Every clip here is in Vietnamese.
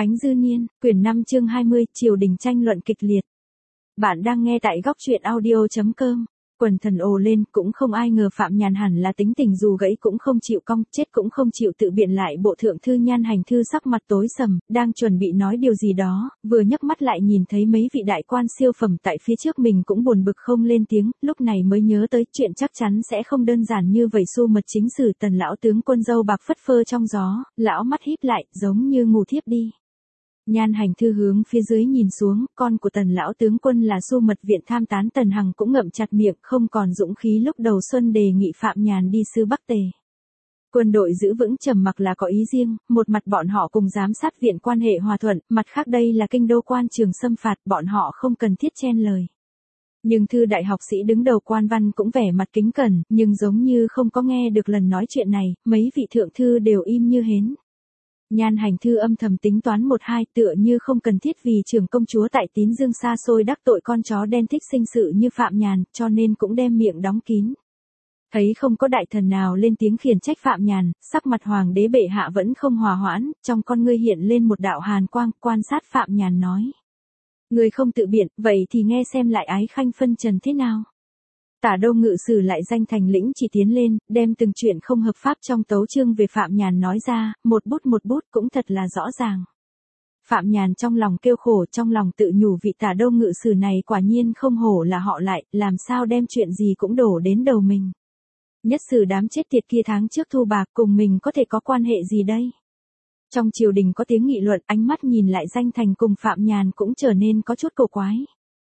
Khánh Dư Niên, quyển 5 chương 20, triều đình tranh luận kịch liệt. Bạn đang nghe tại góc truyện audio.com. Quần thần ồ lên, cũng không ai ngờ Phạm Nhàn hẳn là tính tình dù gãy cũng không chịu cong, chết cũng không chịu tự biện lại. Bộ thượng thư Nhan Hành Thư sắc mặt tối sầm, đang chuẩn bị nói điều gì đó, vừa nhấc mắt lại nhìn thấy mấy vị đại quan siêu phẩm tại phía trước mình cũng buồn bực không lên tiếng, lúc này mới nhớ tới chuyện chắc chắn sẽ không đơn giản như vậy. Xu Mật chính sử Tần lão tướng quân dâu bạc phất phơ trong gió, lão mắt híp lại, giống như ngủ thiếp đi. Nhan Hành Thư hướng phía dưới nhìn xuống, con của Tần lão tướng quân là Xu Mật viện tham tán Tần Hằng cũng ngậm chặt miệng, không còn dũng khí lúc đầu xuân đề nghị Phạm Nhàn đi sứ Bắc Tề. Quân đội giữ vững trầm mặc là có ý riêng, một mặt bọn họ cùng giám sát viện quan hệ hòa thuận, mặt khác đây là kinh đô quan trường xâm phạt, bọn họ không cần thiết chen lời. Nhưng thư đại học sĩ đứng đầu quan văn cũng vẻ mặt kính cẩn, nhưng giống như không có nghe được lần nói chuyện này, mấy vị thượng thư đều im như hến. Nhan Hành Thư âm thầm tính toán một hai, tựa như không cần thiết vì trưởng công chúa tại Tín Dương xa xôi đắc tội con chó đen thích sinh sự như Phạm Nhàn, cho nên cũng đem miệng đóng kín. Thấy không có đại thần nào lên tiếng khiển trách Phạm Nhàn, sắc mặt hoàng đế bệ hạ vẫn không hòa hoãn, trong con ngươi hiện lên một đạo hàn quang, quan sát Phạm Nhàn nói. Người không tự biện, vậy thì nghe xem lại ái khanh phân trần thế nào. Tả Đô ngự sử lại danh thành lĩnh chỉ tiến lên, đem từng chuyện không hợp pháp trong tấu chương về Phạm Nhàn nói ra, một bút cũng thật là rõ ràng. Phạm Nhàn trong lòng kêu khổ, trong lòng tự nhủ vị Tả Đô ngự sử này quả nhiên không hổ là họ lại, làm sao đem chuyện gì cũng đổ đến đầu mình. Nhất sử đám chết tiệt kia tháng trước thu bạc cùng mình có thể có quan hệ gì đây? Trong triều đình có tiếng nghị luận, ánh mắt nhìn lại danh thành cùng Phạm Nhàn cũng trở nên có chút cổ quái.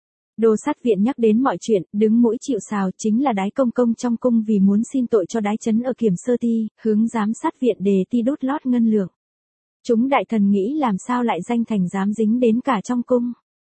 Đô sát viện nhắc đến mọi chuyện, đứng mũi chịu sào chính là Đái Công Công trong cung vì muốn xin tội cho Đái Chấn ở Kiểm Sơ Ti, hướng giám sát viện đề ti đốt lót ngân lượng. Chúng đại thần nghĩ làm sao lại danh thành dám dính đến cả trong cung.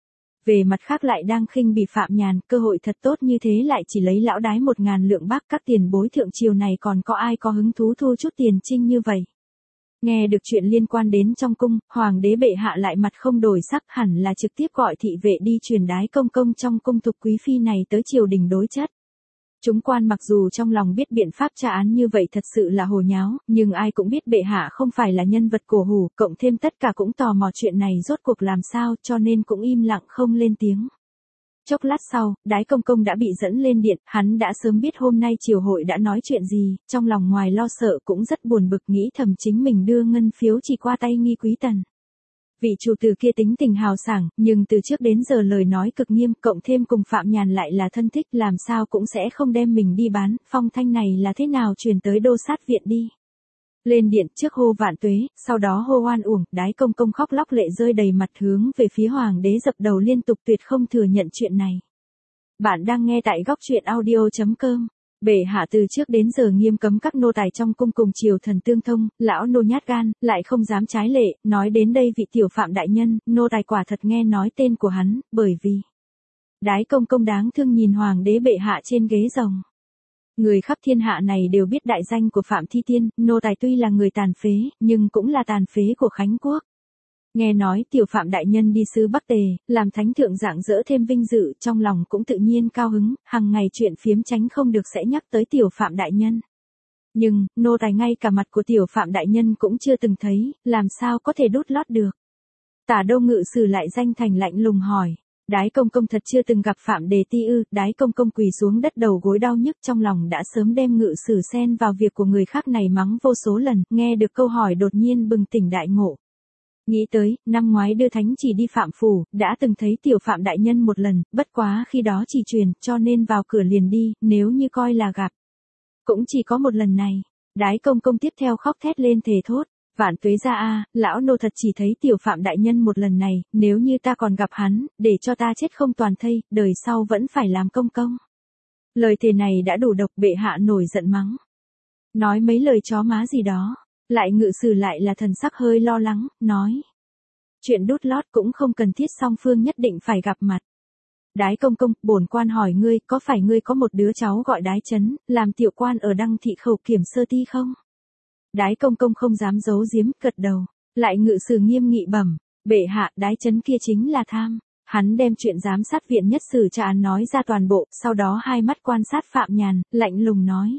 Về mặt khác lại đang khinh bỉ Phạm Nhàn, cơ hội thật tốt như thế lại chỉ lấy lão Đái 1.000 lượng bạc, các tiền bối thượng triều này còn có ai có hứng thú thu chút tiền trinh như vậy. Nghe được chuyện liên quan đến trong cung, hoàng đế bệ hạ lại mặt không đổi sắc, hẳn là trực tiếp gọi thị vệ đi truyền Đái Công Công trong cung thục quý phi này tới triều đình đối chất. Chúng quan mặc dù trong lòng biết biện pháp tra án như vậy thật sự là hồ nháo, nhưng ai cũng biết bệ hạ không phải là nhân vật cổ hủ, cộng thêm tất cả cũng tò mò chuyện này rốt cuộc làm sao, cho nên cũng im lặng không lên tiếng. Chốc lát sau, Đái Công Công đã bị dẫn lên điện, hắn đã sớm biết hôm nay triều hội đã nói chuyện gì, trong lòng ngoài lo sợ cũng rất buồn bực, nghĩ thầm chính mình đưa ngân phiếu chỉ qua tay Nghi Quý Tần. Vị chủ tử kia tính tình hào sảng, nhưng từ trước đến giờ lời nói cực nghiêm, cộng thêm cùng Phạm Nhàn lại là thân thích, làm sao cũng sẽ không đem mình đi bán, phong thanh này là thế nào truyền tới đô sát viện đi. Lên điện trước hô vạn tuế, sau đó hô oan uổng, Đái Công Công khóc lóc lệ rơi đầy mặt hướng về phía hoàng đế dập đầu liên tục tuyệt không thừa nhận chuyện này. Bạn đang nghe tại góc truyện audio.com. Bệ hạ từ trước đến giờ nghiêm cấm các nô tài trong cung cùng triều thần tương thông, lão nô nhát gan, lại không dám trái lệ, nói đến đây vị tiểu Phạm đại nhân, nô tài quả thật nghe nói tên của hắn, bởi vì Đái Công Công đáng thương nhìn hoàng đế bệ hạ trên ghế rồng. Người khắp thiên hạ này đều biết đại danh của Phạm Thi Tiên, nô tài tuy là người tàn phế, nhưng cũng là tàn phế của Khánh Quốc. Nghe nói tiểu Phạm đại nhân đi sứ Bắc Tề, làm thánh thượng rạng rỡ thêm vinh dự, trong lòng cũng tự nhiên cao hứng, hàng ngày chuyện phiếm tránh không được sẽ nhắc tới tiểu Phạm đại nhân. Nhưng, nô tài ngay cả mặt của tiểu Phạm đại nhân cũng chưa từng thấy, làm sao có thể đút lót được. Tả Đô ngự sử lại danh thành lạnh lùng hỏi. Đái Công Công thật chưa từng gặp Phạm đề ti ư? Đái Công Công quỳ xuống đất đầu gối đau nhức, trong lòng đã sớm đem ngự sử xen vào việc của người khác này mắng vô số lần, nghe được câu hỏi đột nhiên bừng tỉnh đại ngộ. Nghĩ tới, năm ngoái đưa thánh chỉ đi Phạm phủ, đã từng thấy tiểu Phạm đại nhân một lần, bất quá khi đó chỉ truyền, cho nên vào cửa liền đi, nếu như coi là gặp. Cũng chỉ có một lần này. Đái Công Công tiếp theo khóc thét lên thề thốt. Vạn tuế ra a, lão nô thật chỉ thấy tiểu Phạm đại nhân một lần này, nếu như ta còn gặp hắn, để cho ta chết không toàn thây, đời sau vẫn phải làm công công. Lời thề này đã đủ độc, bệ hạ nổi giận mắng. Nói mấy lời chó má gì đó, lại ngự sử lại là thần sắc hơi lo lắng, nói. Chuyện đút lót cũng không cần thiết, song phương nhất định phải gặp mặt. Đái Công Công, bổn quan hỏi ngươi, có phải ngươi có một đứa cháu gọi Đái Chấn, làm tiểu quan ở Đăng Thị khẩu Kiểm Sơ Ti không? Đái Công Công không dám giấu giếm, gật đầu, lại ngự sử nghiêm nghị bẩm, bệ hạ, Đái Chấn kia chính là tham. Hắn đem chuyện giám sát viện nhất sử tra án nói ra toàn bộ, sau đó hai mắt quan sát Phạm Nhàn, lạnh lùng nói.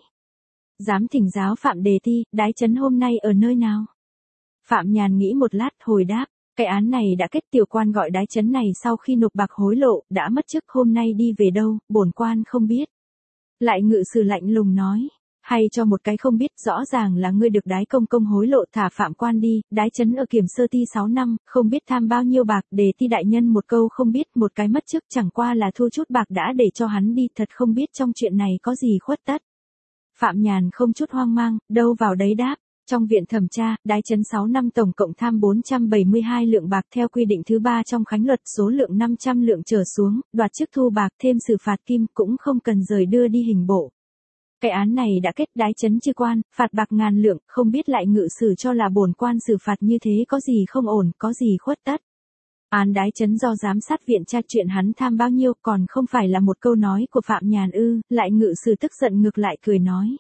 Dám thỉnh giáo Phạm đề ti, Đái Chấn hôm nay ở nơi nào? Phạm Nhàn nghĩ một lát, hồi đáp, Cái án này đã kết, tiểu quan gọi đái chấn này sau khi nộp bạc hối lộ, đã mất chức, hôm nay đi về đâu, bổn quan không biết. Lại ngự sử lạnh lùng nói. Hay cho một cái không biết, rõ ràng là ngươi được đái công công hối lộ thả phạm quan đi, đái chấn ở kiểm sơ ti 6 năm, không biết tham bao nhiêu bạc, để ti đại nhân một câu không biết, một cái mất chức, chẳng qua là thu chút bạc đã để cho hắn đi, thật không biết trong chuyện này có gì khuất tất. Phạm Nhàn không chút hoang mang, đâu vào đấy đáp. Trong viện thẩm tra, đái chấn 6 năm tổng cộng tham 472 lượng bạc theo quy định thứ 3 trong khánh luật, số lượng 500 lượng trở xuống, đoạt chức thu bạc thêm xử phạt kim, cũng không cần rời đưa đi hình bộ. Cái án này đã kết, đái chấn chư quan, phạt bạc ngàn lượng, không biết lại ngự sử cho là bổn quan xử phạt như thế có gì không ổn, có gì khuất tất. Án đái chấn do giám sát viện tra, chuyện hắn tham bao nhiêu, còn không phải là một câu nói của Phạm Nhàn ư? Lại ngự sử tức giận ngược lại cười nói.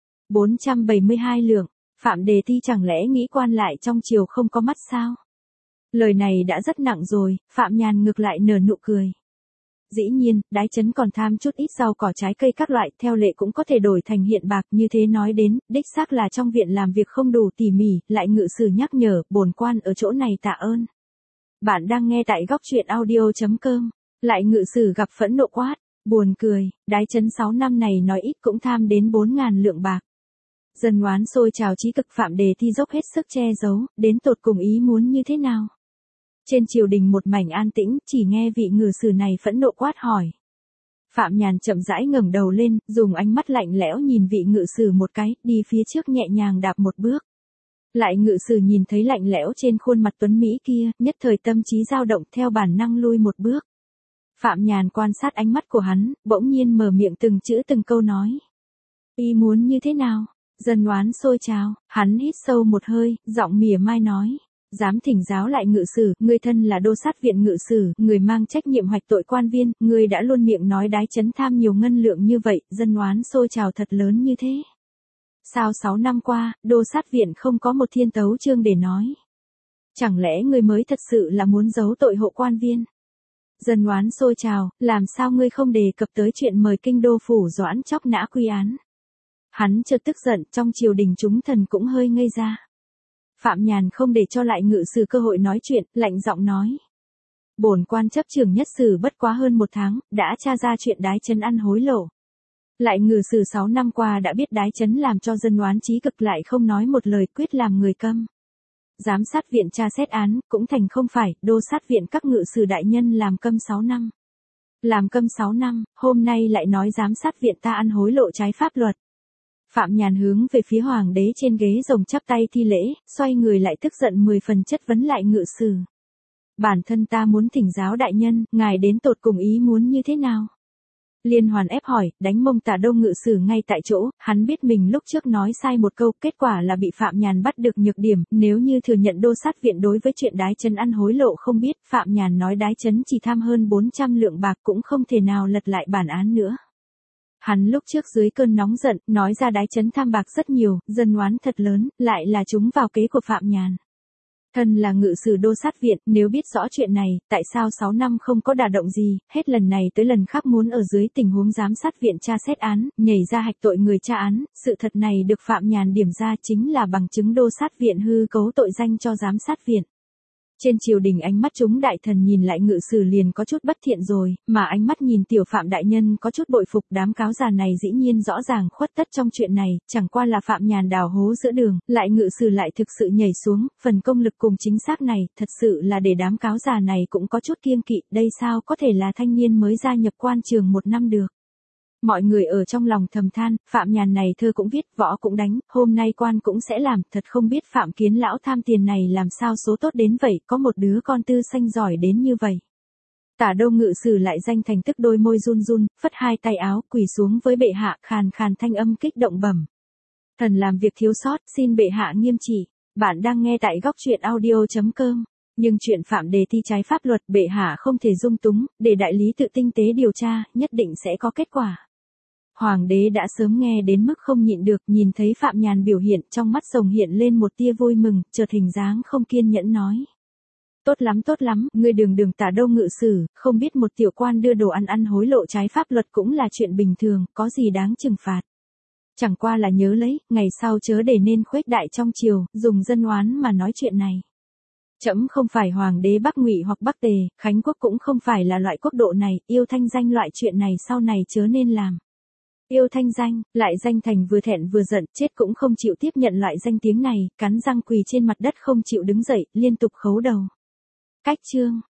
472 lượng, Phạm Đề Ti chẳng lẽ nghĩ quan lại trong triều không có mắt sao? Lời này đã rất nặng rồi, Phạm Nhàn ngược lại nở nụ cười. Dĩ nhiên, đái chấn còn tham chút ít rau cỏ trái cây các loại, theo lệ cũng có thể đổi thành hiện bạc, như thế nói đến, đích xác là trong viện làm việc không đủ tỉ mỉ, lại ngự sử nhắc nhở, bổn quan ở chỗ này tạ ơn. Bạn đang nghe tại góc truyện audio.com. Lại ngự sử gặp phẫn nộ quát, buồn cười, đái chấn 6 năm này nói ít cũng tham đến 4.000 lượng bạc. Dân oán sôi trào, chí cực, Phạm Đề Ti dốc hết sức che giấu, đến tột cùng ý muốn như thế nào? Trên triều đình một mảnh an tĩnh, chỉ nghe vị ngự sử này phẫn nộ quát hỏi. Phạm Nhàn chậm rãi ngẩng đầu lên, dùng ánh mắt lạnh lẽo nhìn vị ngự sử một cái, đi phía trước nhẹ nhàng đạp một bước. Lại ngự sử nhìn thấy lạnh lẽo trên khuôn mặt tuấn Mỹ kia, nhất thời tâm trí dao động, theo bản năng lui một bước. Phạm Nhàn quan sát ánh mắt của hắn, bỗng nhiên mở miệng từng chữ từng câu nói. Ý muốn như thế nào? Dân oán sôi trào, hắn hít sâu một hơi, giọng mỉa mai nói. Dám thỉnh giáo lại ngự sử, ngươi thân là đô sát viện ngự sử, người mang trách nhiệm hoạch tội quan viên, ngươi đã luôn miệng nói đái chấn tham nhiều ngân lượng như vậy, dân oán sôi trào thật lớn như thế. Sao 6 năm qua, đô sát viện không có một thiên tấu chương để nói? Chẳng lẽ ngươi mới thật sự là muốn giấu tội hộ quan viên? Dân oán sôi trào, làm sao ngươi không đề cập tới chuyện mời kinh đô phủ Doãn chóc nã quy án? Hắn chợt tức giận, trong triều đình chúng thần cũng hơi ngây ra. Phạm Nhàn không để cho lại ngự sử cơ hội nói chuyện, lạnh giọng nói. Bổn quan chấp trưởng nhất sử bất quá hơn 1 tháng, đã tra ra chuyện đái chấn ăn hối lộ. Lại ngự sử 6 năm qua đã biết đái chấn làm cho dân oán chí cực, lại không nói một lời, quyết làm người câm. Giám sát viện tra xét án, cũng thành không phải, đô sát viện các ngự sử đại nhân làm câm 6 năm. Làm câm 6 năm, hôm nay lại nói giám sát viện ta ăn hối lộ trái pháp luật. Phạm Nhàn hướng về phía hoàng đế trên ghế rồng chắp tay thi lễ, xoay người lại tức giận 10 phần chất vấn lại ngự sử. Bản thân ta muốn thỉnh giáo đại nhân, ngài đến tột cùng ý muốn như thế nào? Liên hoàn ép hỏi, đánh mông Tả Đô ngự sử ngay tại chỗ, hắn biết mình lúc trước nói sai một câu, kết quả là bị Phạm Nhàn bắt được nhược điểm, nếu như thừa nhận đô sát viện đối với chuyện đái chấn ăn hối lộ không biết, Phạm Nhàn nói đái chấn chỉ tham hơn 400 lượng bạc cũng không thể nào lật lại bản án nữa. Hắn lúc trước dưới cơn nóng giận, nói ra đái chấn tham bạc rất nhiều, dân oán thật lớn, lại là chúng vào kế của Phạm Nhàn. Thân là ngự sử đô sát viện, nếu biết rõ chuyện này, tại sao 6 năm không có đả động gì, hết lần này tới lần khác muốn ở dưới tình huống giám sát viện tra xét án, nhảy ra hạch tội người tra án, sự thật này được Phạm Nhàn điểm ra chính là bằng chứng đô sát viện hư cấu tội danh cho giám sát viện. Trên triều đình ánh mắt chúng đại thần nhìn lại ngự sử liền có chút bất thiện rồi, mà ánh mắt nhìn tiểu Phạm đại nhân có chút bội phục, đám cáo già này dĩ nhiên rõ ràng khuất tất trong chuyện này, chẳng qua là Phạm Nhàn đào hố giữa đường, lại ngự sử lại thực sự nhảy xuống, phần công lực cùng chính xác này, thật sự là để đám cáo già này cũng có chút kiêng kỵ, đây sao có thể là thanh niên mới gia nhập quan trường 1 năm được. Mọi người ở trong lòng thầm than, Phạm Nhàn này thơ cũng viết, võ cũng đánh, hôm nay quan cũng sẽ làm, thật không biết Phạm Kiến lão tham tiền này làm sao số tốt đến vậy, có một đứa con tư xanh giỏi đến như vậy. Tả Đô ngự sử lại danh thành tức đôi môi run run, phất hai tay áo, quỳ xuống với bệ hạ, khàn khàn thanh âm kích động bẩm. Thần làm việc thiếu sót, xin bệ hạ nghiêm trị. Bạn đang nghe tại góc truyện audio.com. Nhưng chuyện Phạm Đề Ti trái pháp luật, bệ hạ không thể dung túng, để đại lý tự tinh tế điều tra, nhất định sẽ có kết quả. Hoàng đế đã sớm nghe đến mức không nhịn được, nhìn thấy Phạm Nhàn biểu hiện, trong mắt rồng hiện lên một tia vui mừng, chợt hình dáng không kiên nhẫn nói. Tốt lắm, ngươi đường Tả Đô ngự sử, không biết một tiểu quan đưa đồ ăn hối lộ trái pháp luật cũng là chuyện bình thường, có gì đáng trừng phạt. Chẳng qua là nhớ lấy, ngày sau chớ để nên khuếch đại trong triều, dùng dân oán mà nói chuyện này. Trẫm không phải hoàng đế Bắc Ngụy hoặc Bắc Tề, Khánh Quốc cũng không phải là loại quốc độ này, yêu thanh danh loại chuyện này sau này chớ nên làm. Yêu thanh danh, lại danh thành vừa thẹn vừa giận, chết cũng không chịu tiếp nhận loại danh tiếng này, cắn răng quỳ trên mặt đất không chịu đứng dậy, liên tục khấu đầu. Cách chương